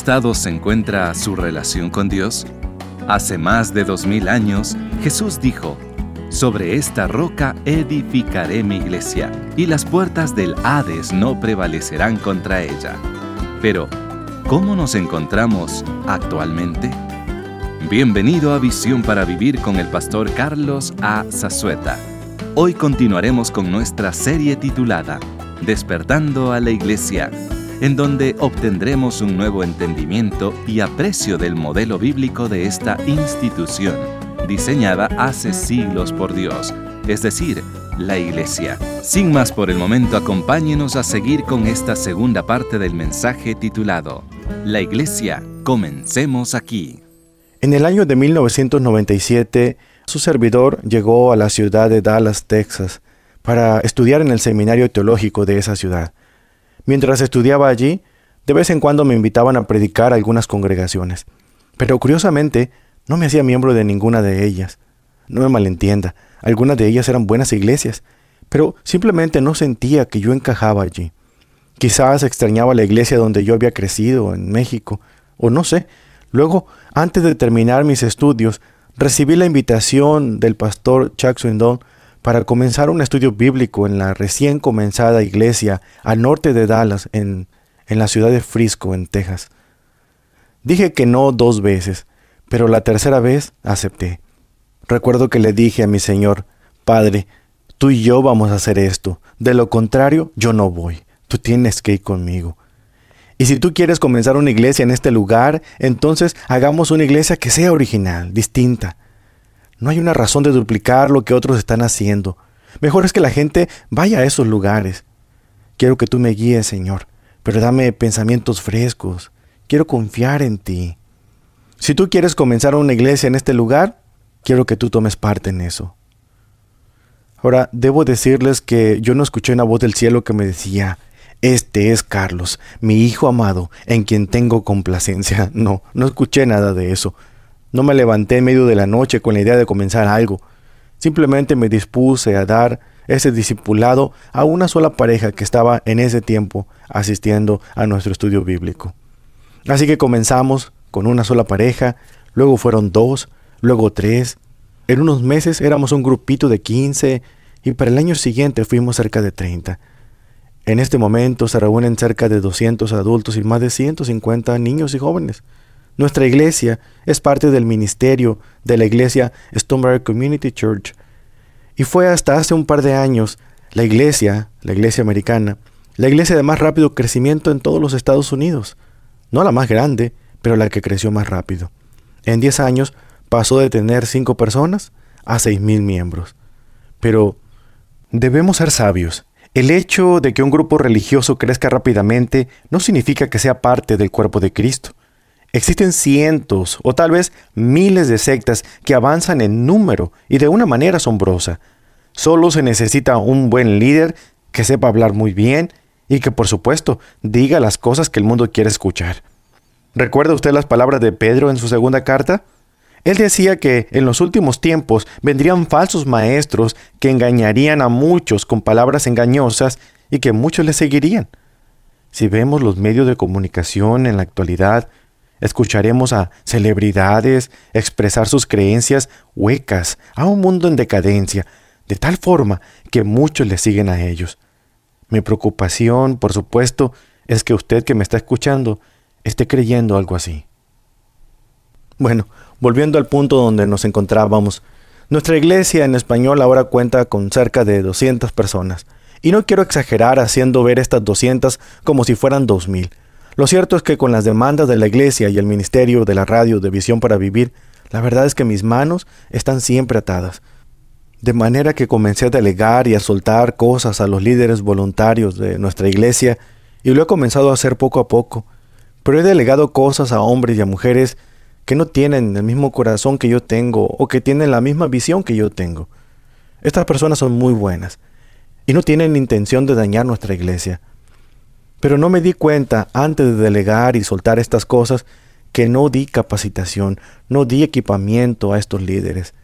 estado se encuentra su relación con Dios? Hace más de 2000 años, Jesús dijo: «Sobre esta roca edificaré mi iglesia, y las puertas del Hades no prevalecerán contra ella». Pero, ¿cómo nos encontramos actualmente? Bienvenido a Visión para Vivir con el pastor Carlos A. Zazueta. Hoy continuaremos con nuestra serie titulada Despertando a la Iglesia, en donde obtendremos un nuevo entendimiento y aprecio del modelo bíblico de esta institución, diseñada hace siglos por Dios, es decir, la Iglesia. Sin más por el momento, acompáñenos a seguir con esta segunda parte del mensaje titulado La Iglesia, comencemos aquí. En el año de 1997, su servidor llegó a la ciudad de Dallas, Texas, para estudiar en el seminario teológico de esa ciudad. Mientras estudiaba allí, de vez en cuando me invitaban a predicar a algunas congregaciones, pero curiosamente no me hacía miembro de ninguna de ellas. No me malentienda, algunas de ellas eran buenas iglesias, pero simplemente no sentía que yo encajaba allí. Quizás extrañaba la iglesia donde yo había crecido, en México, o no sé. Luego, antes de terminar mis estudios, recibí la invitación del pastor Chuck Swindoll para comenzar un estudio bíblico en la recién comenzada iglesia al norte de Dallas, en la ciudad de Frisco, en Texas. Dije que no 2 veces, pero la tercera vez acepté. Recuerdo que le dije a mi Señor: «Padre, tú y yo vamos a hacer esto. De lo contrario, yo no voy. Tú tienes que ir conmigo. Y si tú quieres comenzar una iglesia en este lugar, entonces hagamos una iglesia que sea original, distinta. No hay una razón de duplicar lo que otros están haciendo. Mejor es que la gente vaya a esos lugares. Quiero que tú me guíes, Señor, pero dame pensamientos frescos. Quiero confiar en ti. Si tú quieres comenzar una iglesia en este lugar, quiero que tú tomes parte en eso». Ahora, debo decirles que yo no escuché una voz del cielo que me decía: «Este es Carlos, mi hijo amado, en quien tengo complacencia». No escuché nada de eso. No me levanté en medio de la noche con la idea de comenzar algo. Simplemente me dispuse a dar ese discipulado a una sola pareja que estaba en ese tiempo asistiendo a nuestro estudio bíblico. Así que comenzamos con una sola pareja, luego fueron 2, luego 3. En unos meses éramos un grupito de 15 y para el año siguiente fuimos cerca de 30. En este momento se reúnen cerca de 200 adultos y más de 150 niños y jóvenes. Nuestra iglesia es parte del ministerio de la iglesia Stonebriar Community Church. Y fue hasta hace un par de años la iglesia americana, la iglesia de más rápido crecimiento en todos los Estados Unidos. No la más grande, pero la que creció más rápido. En 10 años pasó de tener 5 personas a 6,000 miembros. Pero debemos ser sabios. El hecho de que un grupo religioso crezca rápidamente no significa que sea parte del cuerpo de Cristo. Existen cientos o tal vez miles de sectas que avanzan en número y de una manera asombrosa. Solo se necesita un buen líder que sepa hablar muy bien y que, por supuesto, diga las cosas que el mundo quiere escuchar. ¿Recuerda usted las palabras de Pedro en su segunda carta? Él decía que en los últimos tiempos vendrían falsos maestros que engañarían a muchos con palabras engañosas y que muchos les seguirían. Si vemos los medios de comunicación en la actualidad, escucharemos a celebridades expresar sus creencias huecas a un mundo en decadencia, de tal forma que muchos le siguen a ellos. Mi preocupación, por supuesto, es que usted que me está escuchando esté creyendo algo así. Bueno, volviendo al punto donde nos encontrábamos, nuestra iglesia en español ahora cuenta con cerca de 200 personas. Y no quiero exagerar haciendo ver estas 200 como si fueran 2,000. Lo cierto es que con las demandas de la iglesia y el ministerio de la radio de Visión para Vivir, la verdad es que mis manos están siempre atadas. De manera que comencé a delegar y a soltar cosas a los líderes voluntarios de nuestra iglesia y lo he comenzado a hacer poco a poco. Pero he delegado cosas a hombres y a mujeres que no tienen el mismo corazón que yo tengo o que tienen la misma visión que yo tengo. Estas personas son muy buenas y no tienen intención de dañar nuestra iglesia. Pero no me di cuenta antes de delegar y soltar estas cosas que no di capacitación, no di equipamiento a estos líderes.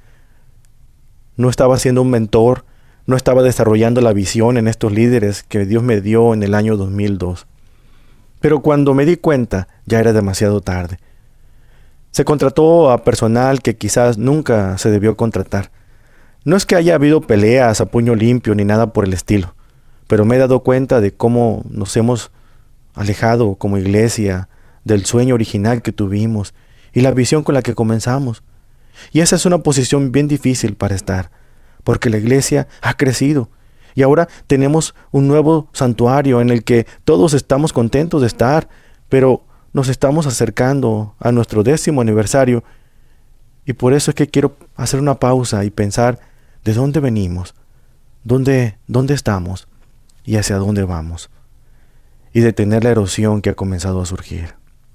No estaba siendo un mentor, no estaba desarrollando la visión en estos líderes que Dios me dio en el año 2002. Pero cuando me di cuenta, ya era demasiado tarde. Se contrató a personal que quizás nunca se debió contratar. No es que haya habido peleas a puño limpio ni nada por el estilo, pero me he dado cuenta de cómo nos hemos alejado como iglesia del sueño original que tuvimos y la visión con la que comenzamos. Y esa es una posición bien difícil para estar, porque la iglesia ha crecido y ahora tenemos un nuevo santuario en el que todos estamos contentos de estar, pero nos estamos acercando a nuestro 10º aniversario y por eso es que quiero hacer una pausa y pensar de dónde venimos, dónde estamos y hacia dónde vamos, y detener la erosión que ha comenzado a surgir.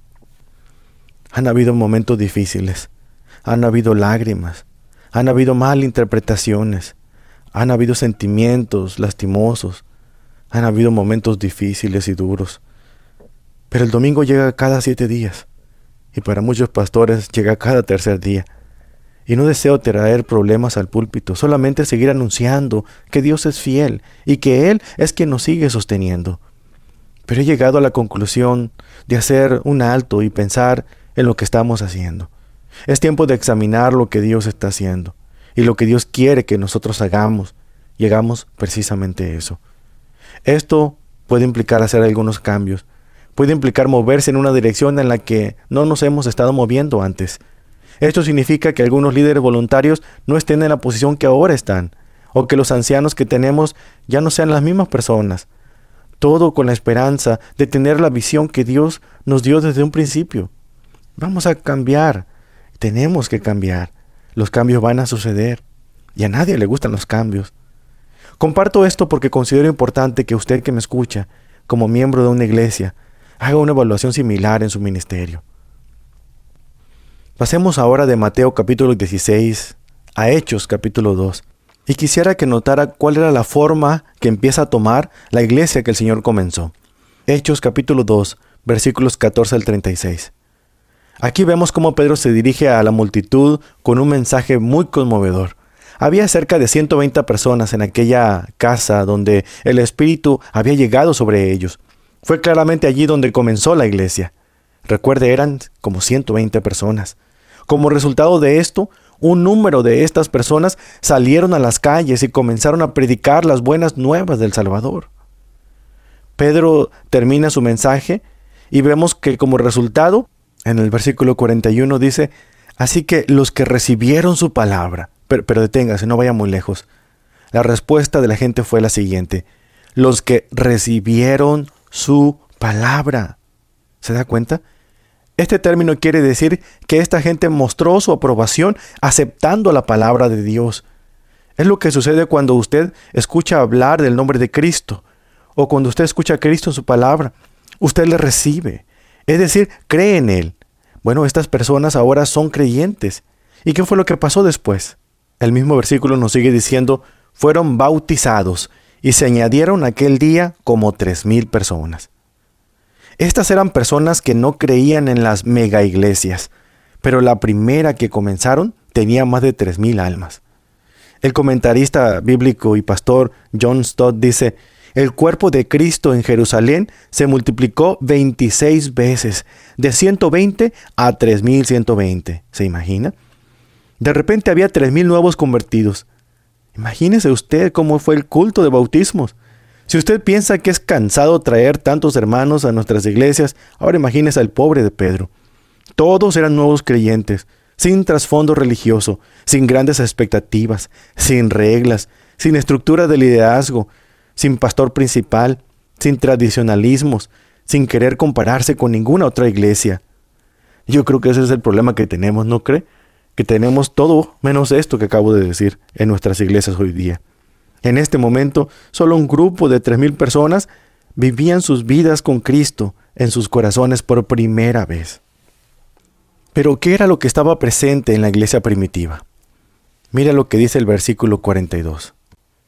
Han habido momentos difíciles, han habido lágrimas, han habido malinterpretaciones, han habido sentimientos lastimosos, han habido momentos difíciles y duros. Pero el domingo llega cada 7 días, y para muchos pastores llega cada tercer día. Y no deseo traer problemas al púlpito, solamente seguir anunciando que Dios es fiel y que Él es quien nos sigue sosteniendo. Pero he llegado a la conclusión de hacer un alto y pensar en lo que estamos haciendo. Es tiempo de examinar lo que Dios está haciendo y lo que Dios quiere que nosotros hagamos, y hagamos precisamente eso. Esto puede implicar hacer algunos cambios, puede implicar moverse en una dirección en la que no nos hemos estado moviendo antes. Esto significa que algunos líderes voluntarios no estén en la posición que ahora están, o que los ancianos que tenemos ya no sean las mismas personas. Todo con la esperanza de tener la visión que Dios nos dio desde un principio. Vamos a cambiar, tenemos que cambiar. Los cambios van a suceder, y a nadie le gustan los cambios. Comparto esto porque considero importante que usted que me escucha, como miembro de una iglesia, haga una evaluación similar en su ministerio. Pasemos ahora de Mateo capítulo 16 a Hechos capítulo 2. Y quisiera que notara cuál era la forma que empieza a tomar la iglesia que el Señor comenzó. Hechos capítulo 2, versículos 14 al 36. Aquí vemos cómo Pedro se dirige a la multitud con un mensaje muy conmovedor. Había cerca de 120 personas en aquella casa donde el Espíritu había llegado sobre ellos. Fue claramente allí donde comenzó la iglesia. Recuerde, eran como 120 personas. Como resultado de esto, un número de estas personas salieron a las calles y comenzaron a predicar las buenas nuevas del Salvador. Pedro termina su mensaje y vemos que como resultado, en el versículo 41 dice, así que los que recibieron su palabra, pero deténgase, no vaya muy lejos. La respuesta de la gente fue la siguiente, los que recibieron su palabra. ¿Se da cuenta? Este término quiere decir que esta gente mostró su aprobación aceptando la palabra de Dios. Es lo que sucede cuando usted escucha hablar del nombre de Cristo, o cuando usted escucha a Cristo en su palabra. Usted le recibe, es decir, cree en Él. Bueno, estas personas ahora son creyentes. ¿Y qué fue lo que pasó después? El mismo versículo nos sigue diciendo, fueron bautizados y se añadieron aquel día como 3,000 personas. Estas eran personas que no creían en las mega iglesias, pero la primera que comenzaron tenía más de 3,000 almas. El comentarista bíblico y pastor John Stott dice, el cuerpo de Cristo en Jerusalén se multiplicó 26 veces, de 120 a 3,120. ¿Se imagina? De repente había 3,000 nuevos convertidos. Imagínese usted cómo fue el culto de bautismos. Si usted piensa que es cansado traer tantos hermanos a nuestras iglesias, ahora imagínese al pobre de Pedro. Todos eran nuevos creyentes, sin trasfondo religioso, sin grandes expectativas, sin reglas, sin estructura de liderazgo, sin pastor principal, sin tradicionalismos, sin querer compararse con ninguna otra iglesia. Yo creo que ese es el problema que tenemos, ¿no cree? Que tenemos todo menos esto que acabo de decir en nuestras iglesias hoy día. En este momento, solo un grupo de 3,000 personas vivían sus vidas con Cristo en sus corazones por primera vez. Pero, ¿qué era lo que estaba presente en la iglesia primitiva? Mira lo que dice el versículo 42.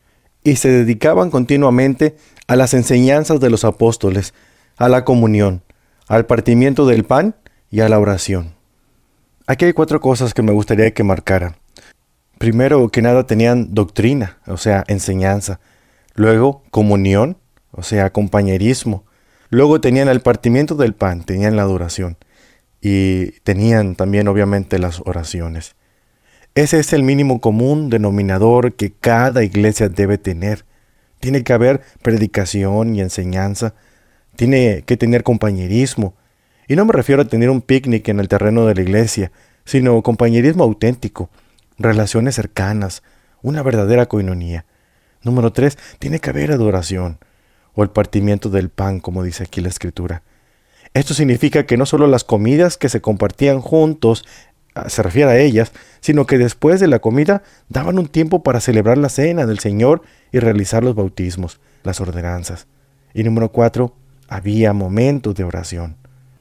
Y se dedicaban continuamente a las enseñanzas de los apóstoles, a la comunión, al partimiento del pan y a la oración. Aquí hay 4 cosas que me gustaría que marcaran. Primero que nada tenían doctrina, o sea, enseñanza. Luego, comunión, o sea, compañerismo. Luego tenían el partimiento del pan, tenían la adoración y tenían también obviamente las oraciones. Ese es el mínimo común denominador que cada iglesia debe tener. Tiene que haber predicación y enseñanza, tiene que tener compañerismo. Y no me refiero a tener un picnic en el terreno de la iglesia, sino compañerismo auténtico, relaciones cercanas, una verdadera coinonía. Número 3, tiene que haber adoración, o el partimiento del pan, como dice aquí la Escritura. Esto significa que no solo las comidas que se compartían juntos se refiere a ellas, sino que después de la comida daban un tiempo para celebrar la cena del Señor y realizar los bautismos, las ordenanzas. Y número 4, había momentos de oración.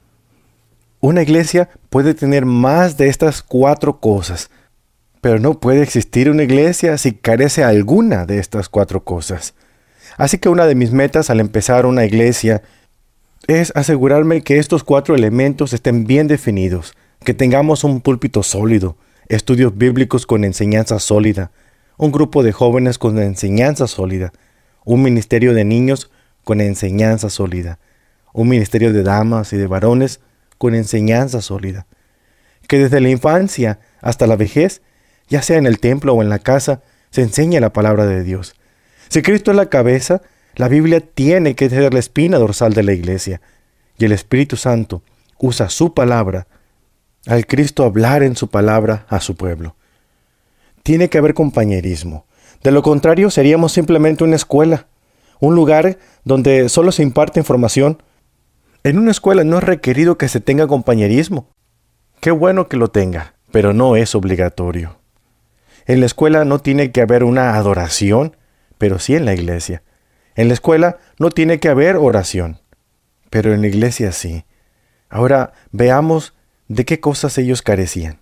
Una iglesia puede tener más de estas 4 cosas, pero no puede existir una iglesia si carece alguna de estas 4 cosas. Así que una de mis metas al empezar una iglesia es asegurarme que estos 4 elementos estén bien definidos, que tengamos un púlpito sólido, estudios bíblicos con enseñanza sólida, un grupo de jóvenes con enseñanza sólida, un ministerio de niños con enseñanza sólida, un ministerio de damas y de varones con enseñanza sólida. Que desde la infancia hasta la vejez, ya sea en el templo o en la casa, se enseñe la palabra de Dios. Si Cristo es la cabeza, la Biblia tiene que ser la espina dorsal de la iglesia, y el Espíritu Santo usa su palabra al Cristo hablar en su palabra a su pueblo. Tiene que haber compañerismo. De lo contrario, seríamos simplemente una escuela, un lugar donde solo se imparte información. En una escuela no es requerido que se tenga compañerismo. Qué bueno que lo tenga, pero no es obligatorio. En la escuela no tiene que haber una adoración, pero sí en la iglesia. En la escuela no tiene que haber oración, pero en la iglesia sí. Ahora veamos de qué cosas ellos carecían.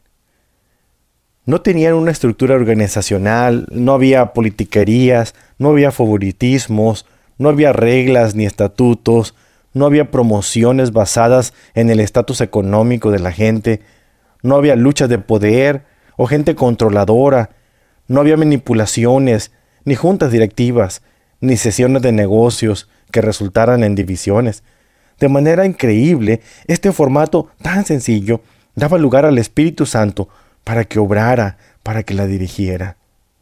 No tenían una estructura organizacional, no había politiquerías, no había favoritismos, no había reglas ni estatutos, no había promociones basadas en el estatus económico de la gente, no había luchas de poder o gente controladora, no había manipulaciones, ni juntas directivas, ni sesiones de negocios que resultaran en divisiones. De manera increíble, este formato tan sencillo daba lugar al Espíritu Santo para que obrara, para que la dirigiera.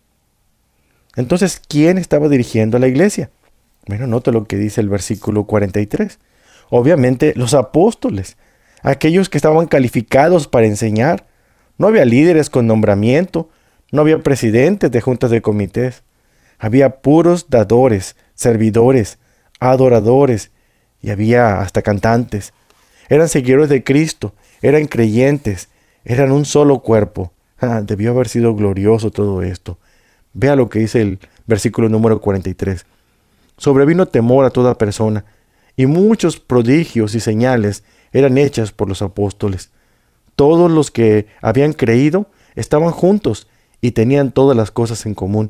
Entonces, ¿quién estaba dirigiendo a la iglesia? Bueno, nota lo que dice el versículo 43. Obviamente, los apóstoles, aquellos que estaban calificados para enseñar. No había líderes con nombramiento, no había presidentes de juntas de comités. Había puros dadores, servidores, adoradores, y había hasta cantantes. Eran seguidores de Cristo, eran creyentes, eran un solo cuerpo. Debió haber sido glorioso todo esto. Vea lo que dice el versículo número 43. Sobrevino temor a toda persona, y muchos prodigios y señales eran hechas por los apóstoles. Todos los que habían creído estaban juntos y tenían todas las cosas en común.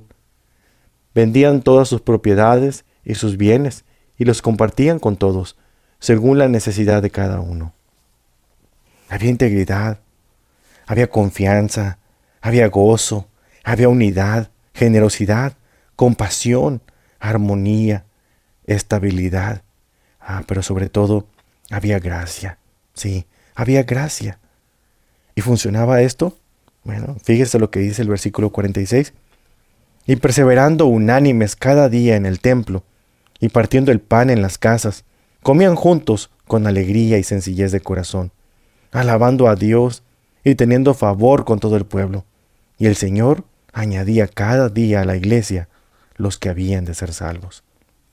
Vendían todas sus propiedades y sus bienes y los compartían con todos, según la necesidad de cada uno. Había integridad, había confianza, había gozo, había unidad, generosidad, compasión, armonía, estabilidad. Pero sobre todo, había gracia. Sí, había gracia. ¿Y funcionaba esto? Bueno, fíjese lo que dice el versículo 46. Y perseverando unánimes cada día en el templo, y partiendo el pan en las casas, comían juntos con alegría y sencillez de corazón, alabando a Dios y teniendo favor con todo el pueblo. Y el Señor añadía cada día a la iglesia los que habían de ser salvos.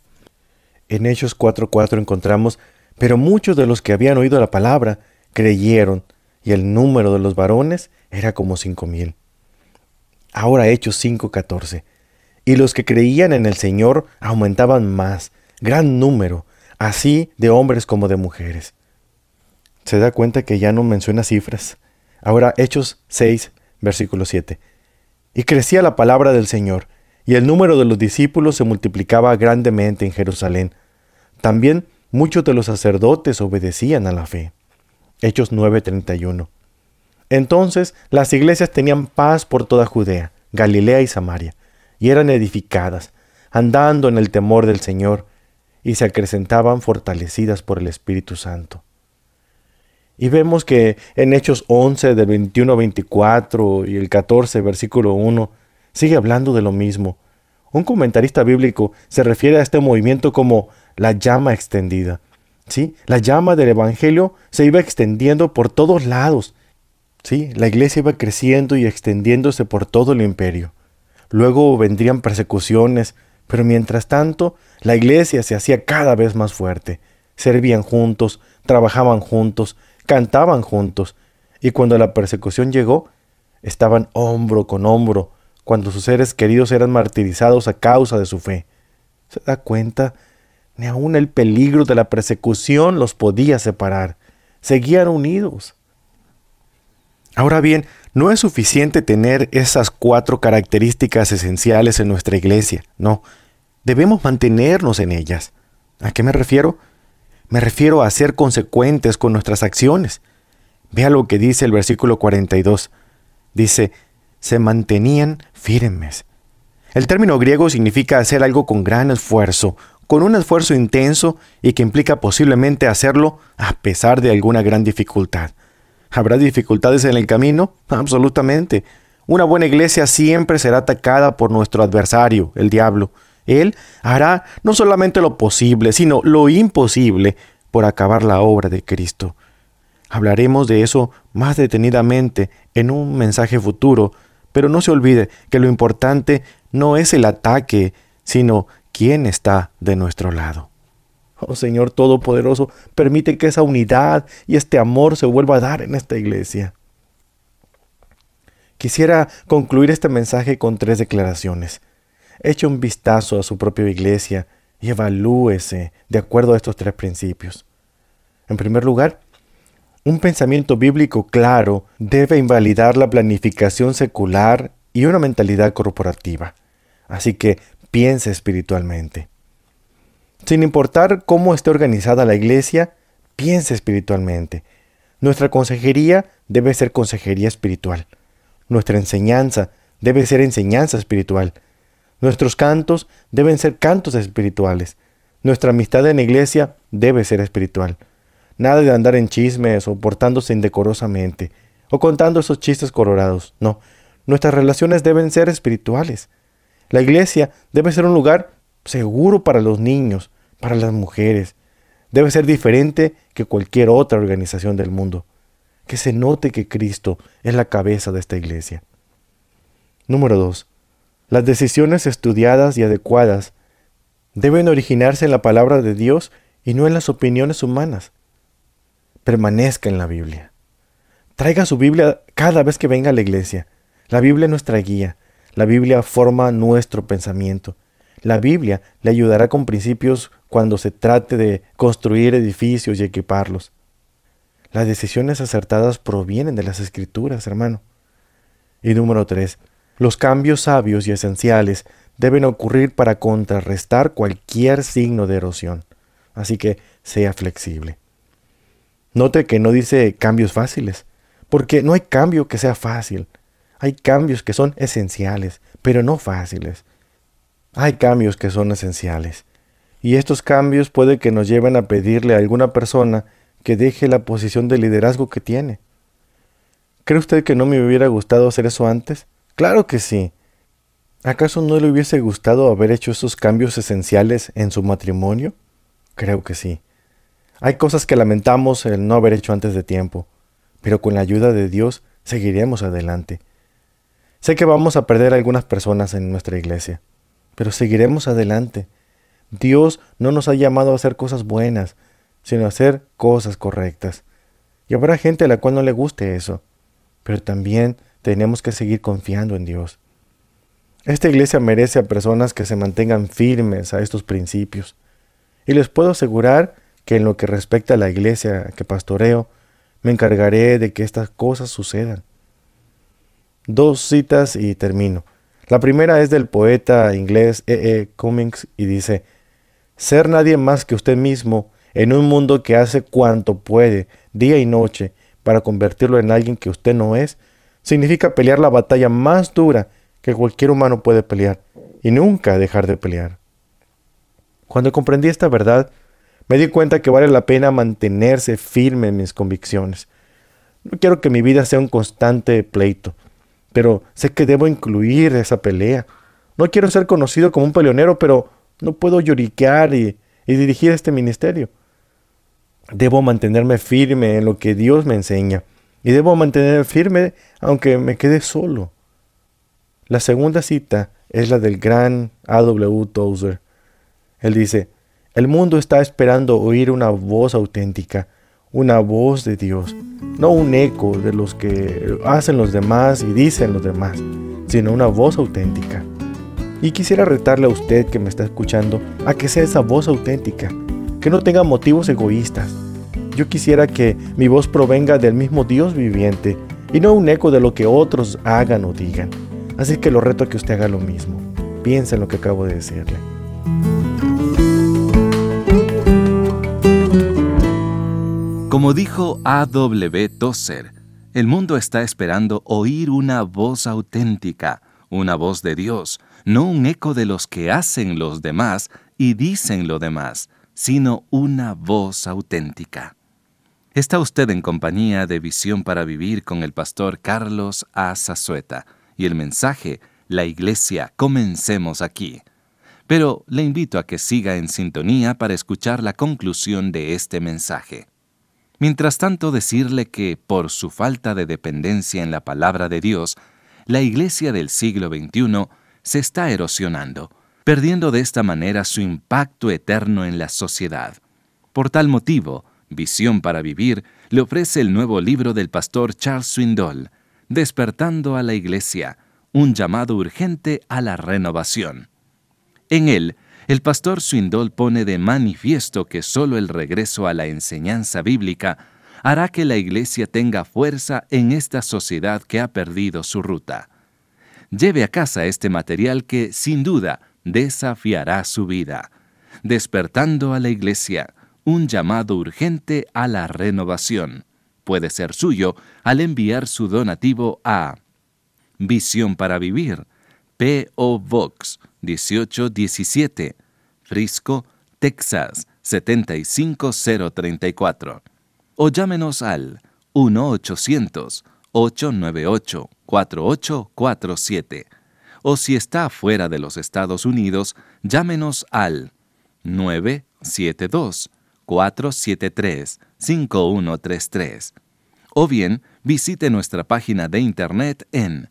En Hechos 4:4 encontramos, pero muchos de los que habían oído la palabra creyeron, y el número de los varones era como 5,000. Ahora Hechos 5:14. Y los que creían en el Señor aumentaban más, gran número, así de hombres como de mujeres. Se da cuenta que ya no menciona cifras. Ahora Hechos 6, versículo 7. Y crecía la palabra del Señor, y el número de los discípulos se multiplicaba grandemente en Jerusalén. También muchos de los sacerdotes obedecían a la fe. Hechos 9:31. Entonces las iglesias tenían paz por toda Judea, Galilea y Samaria, y eran edificadas, andando en el temor del Señor, y se acrecentaban fortalecidas por el Espíritu Santo. Y vemos que en Hechos 11, del 21 a 24 y el 14, versículo 1, sigue hablando de lo mismo. Un comentarista bíblico se refiere a este movimiento como la llama extendida. ¿Sí? La llama del Evangelio se iba extendiendo por todos lados. ¿Sí? La iglesia iba creciendo y extendiéndose por todo el imperio. Luego vendrían persecuciones, pero mientras tanto, la iglesia se hacía cada vez más fuerte. Servían juntos, trabajaban juntos, cantaban juntos, y cuando la persecución llegó, estaban hombro con hombro, cuando sus seres queridos eran martirizados a causa de su fe. ¿Se da cuenta? Ni aun el peligro de la persecución los podía separar. Seguían unidos. Ahora bien, no es suficiente tener esas 4 características esenciales en nuestra iglesia, no. Debemos mantenernos en ellas. ¿A qué me refiero? Me refiero a ser consecuentes con nuestras acciones. Vea lo que dice el versículo 42. Dice, se mantenían firmes. El término griego significa hacer algo con gran esfuerzo, con un esfuerzo intenso y que implica posiblemente hacerlo a pesar de alguna gran dificultad. ¿Habrá dificultades en el camino? Absolutamente. Una buena iglesia siempre será atacada por nuestro adversario, el diablo. Él hará no solamente lo posible, sino lo imposible por acabar la obra de Cristo. Hablaremos de eso más detenidamente en un mensaje futuro, pero no se olvide que lo importante no es el ataque, sino quién está de nuestro lado. Oh Señor Todopoderoso, permite que esa unidad y este amor se vuelva a dar en esta iglesia. Quisiera concluir este mensaje con 3 declaraciones. Eche un vistazo a su propia iglesia y evalúese de acuerdo a estos 3 principios. En primer lugar, un pensamiento bíblico claro debe invalidar la planificación secular y una mentalidad corporativa. Así que piense espiritualmente. Sin importar cómo esté organizada la iglesia, piense espiritualmente. Nuestra consejería debe ser consejería espiritual. Nuestra enseñanza debe ser enseñanza espiritual. Nuestros cantos deben ser cantos espirituales. Nuestra amistad en la iglesia debe ser espiritual. Nada de andar en chismes o portándose indecorosamente o contando esos chistes colorados. No, nuestras relaciones deben ser espirituales. La iglesia debe ser un lugar seguro para los niños, para las mujeres. Debe ser diferente que cualquier otra organización del mundo. Que se note que Cristo es la cabeza de esta iglesia. Número 2. Las decisiones estudiadas y adecuadas deben originarse en la palabra de Dios y no en las opiniones humanas. Permanezca en la Biblia. Traiga su Biblia cada vez que venga a la iglesia. La Biblia es nuestra guía. La Biblia forma nuestro pensamiento. La Biblia le ayudará con principios cuando se trate de construir edificios y equiparlos. Las decisiones acertadas provienen de las Escrituras, hermano. Y número 3. Los cambios sabios y esenciales deben ocurrir para contrarrestar cualquier signo de erosión. Así que sea flexible. Note que no dice cambios fáciles, porque no hay cambio que sea fácil. Hay cambios que son esenciales, pero no fáciles. Hay cambios que son esenciales. Y estos cambios puede que nos lleven a pedirle a alguna persona que deje la posición de liderazgo que tiene. ¿Cree usted que no me hubiera gustado hacer eso antes? Claro que sí. ¿Acaso no le hubiese gustado haber hecho esos cambios esenciales en su matrimonio? Creo que sí. Hay cosas que lamentamos el no haber hecho antes de tiempo, pero con la ayuda de Dios seguiremos adelante. Sé que vamos a perder a algunas personas en nuestra iglesia, pero seguiremos adelante. Dios no nos ha llamado a hacer cosas buenas, sino a hacer cosas correctas. Y habrá gente a la cual no le guste eso, pero también tenemos que seguir confiando en Dios. Esta iglesia merece a personas que se mantengan firmes a estos principios. Y les puedo asegurar que en lo que respecta a la iglesia que pastoreo, me encargaré de que estas cosas sucedan. 2 citas y termino. La primera es del poeta inglés Cummings y dice: ser nadie más que usted mismo en un mundo que hace cuanto puede, día y noche, para convertirlo en alguien que usted no es, significa pelear la batalla más dura que cualquier humano puede pelear y nunca dejar de pelear. Cuando comprendí esta verdad, me di cuenta que vale la pena mantenerse firme en mis convicciones. No quiero que mi vida sea un constante pleito, pero sé que debo incluir esa pelea. No quiero ser conocido como un peleonero, pero no puedo lloriquear y dirigir este ministerio. Debo mantenerme firme en lo que Dios me enseña, y debo mantenerme firme aunque me quede solo. La segunda cita es la del gran A.W. Tozer. Él dice: el mundo está esperando oír una voz auténtica, una voz de Dios, no un eco de los que hacen los demás y dicen los demás, sino una voz auténtica. Y quisiera retarle a usted que me está escuchando a que sea esa voz auténtica, que no tenga motivos egoístas. Yo quisiera que mi voz provenga del mismo Dios viviente y no un eco de lo que otros hagan o digan. Así que lo reto a que usted haga lo mismo. Piensa en lo que acabo de decirle. Como dijo A.W. Tozer, el mundo está esperando oír una voz auténtica, una voz de Dios, no un eco de los que hacen los demás y dicen lo demás, sino una voz auténtica. Está usted en compañía de Visión para Vivir con el pastor Carlos A. Zazueta y el mensaje, La Iglesia, comencemos aquí. Pero le invito a que siga en sintonía para escuchar la conclusión de este mensaje. Mientras tanto, decirle que, por su falta de dependencia en la palabra de Dios, la Iglesia del siglo XXI se está erosionando, perdiendo de esta manera su impacto eterno en la sociedad. Por tal motivo, Visión para Vivir le ofrece el nuevo libro del pastor Charles Swindoll, Despertando a la Iglesia, un llamado urgente a la renovación. En él, el pastor Swindoll pone de manifiesto que solo el regreso a la enseñanza bíblica hará que la Iglesia tenga fuerza en esta sociedad que ha perdido su ruta. Lleve a casa este material que, sin duda, desafiará su vida. Despertando a la Iglesia, un llamado urgente a la renovación. Puede ser suyo al enviar su donativo a Visión para Vivir, P.O. Box 1817, Frisco, Texas 75034. O llámenos al 1-800-898-4847. O si está fuera de los Estados Unidos, llámenos al 972-473-5133. O bien, visite nuestra página de internet en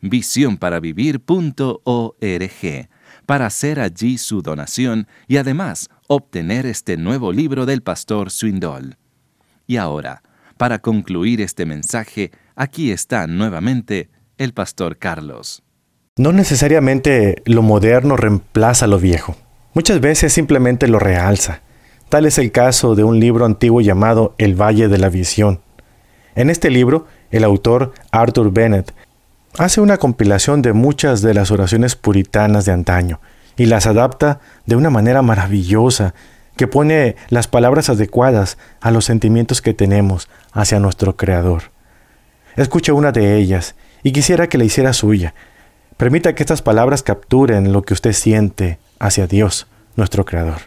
visionparavivir.org para hacer allí su donación y además obtener este nuevo libro del pastor Swindoll. Y ahora, para concluir este mensaje, aquí está nuevamente el pastor Carlos. No necesariamente lo moderno reemplaza lo viejo. Muchas veces simplemente lo realza. Tal es el caso de un libro antiguo llamado El Valle de la Visión. En este libro, el autor Arthur Bennett hace una compilación de muchas de las oraciones puritanas de antaño y las adapta de una manera maravillosa que pone las palabras adecuadas a los sentimientos que tenemos hacia nuestro Creador. Escuche una de ellas y quisiera que la hiciera suya. Permita que estas palabras capturen lo que usted siente hacia Dios, nuestro Creador.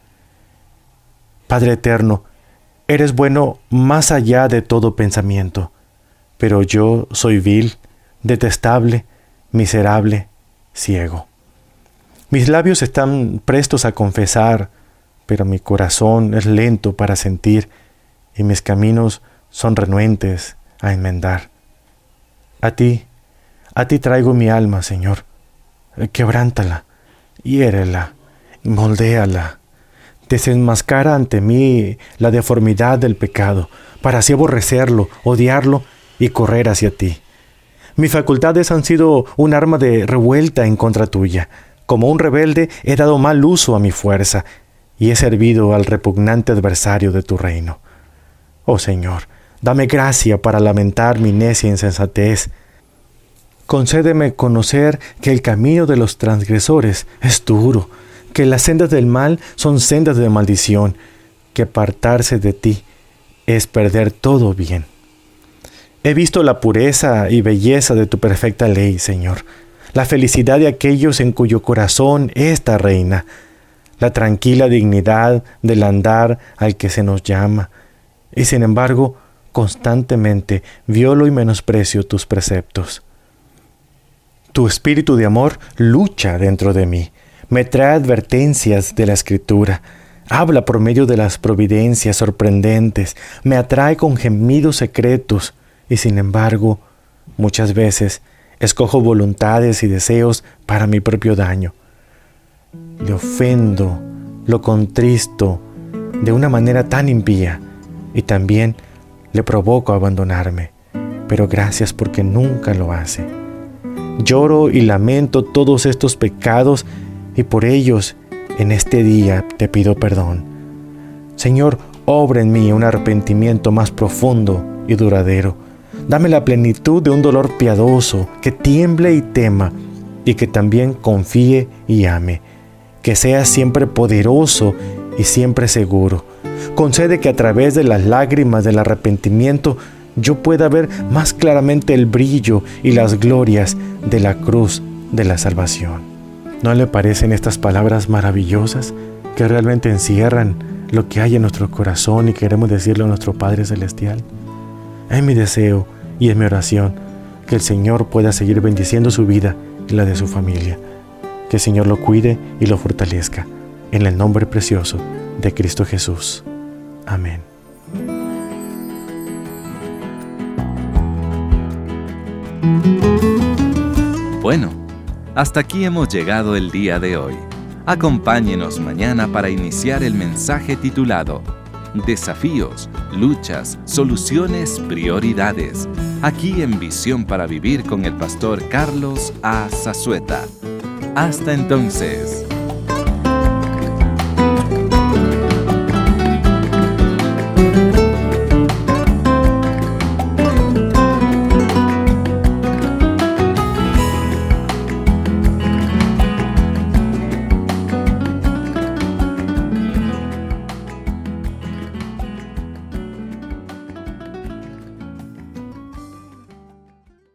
Padre eterno, eres bueno más allá de todo pensamiento, pero yo soy vil, detestable, miserable, ciego. Mis labios están prestos a confesar, pero mi corazón es lento para sentir y mis caminos son renuentes a enmendar. A ti traigo mi alma, Señor. Quebrántala, hiérela, moldéala. Desenmascara ante mí la deformidad del pecado, para así aborrecerlo, odiarlo y correr hacia ti. Mis facultades han sido un arma de revuelta en contra tuya. Como un rebelde he dado mal uso a mi fuerza y he servido al repugnante adversario de tu reino. Oh Señor, dame gracia para lamentar mi necia insensatez. Concédeme conocer que el camino de los transgresores es duro, que las sendas del mal son sendas de maldición, que apartarse de ti es perder todo bien. He visto la pureza y belleza de tu perfecta ley, Señor, la felicidad de aquellos en cuyo corazón esta reina. la tranquila dignidad del andar al que se nos llama. Y sin embargo, constantemente violo y menosprecio tus preceptos. Tu espíritu de amor lucha dentro de mí, me trae advertencias de la Escritura, habla por medio de las providencias sorprendentes, me atrae con gemidos secretos, y sin embargo, muchas veces escojo voluntades y deseos para mi propio daño. Le ofendo, lo contristo de una manera tan impía, y también le provoco a abandonarme, pero gracias porque nunca lo hace. Lloro y lamento todos estos pecados y por ellos en este día te pido perdón. Señor, obra en mí un arrepentimiento más profundo y duradero. Dame la plenitud de un dolor piadoso que tiemble y tema y que también confíe y ame. Que sea siempre poderoso y siempre seguro. Concede que a través de las lágrimas del arrepentimiento yo pueda ver más claramente el brillo y las glorias de la cruz de la salvación. ¿No le parecen estas palabras maravillosas que realmente encierran lo que hay en nuestro corazón y queremos decirle a nuestro Padre Celestial? Es mi deseo y es mi oración que el Señor pueda seguir bendiciendo su vida y la de su familia. Que el Señor lo cuide y lo fortalezca. En el nombre precioso de Cristo Jesús. Amén. Bueno, hasta aquí hemos llegado el día de hoy. Acompáñenos mañana para iniciar el mensaje titulado Desafíos, luchas, soluciones, prioridades. Aquí en Visión para Vivir con el pastor Carlos A. Zazueta. Hasta entonces.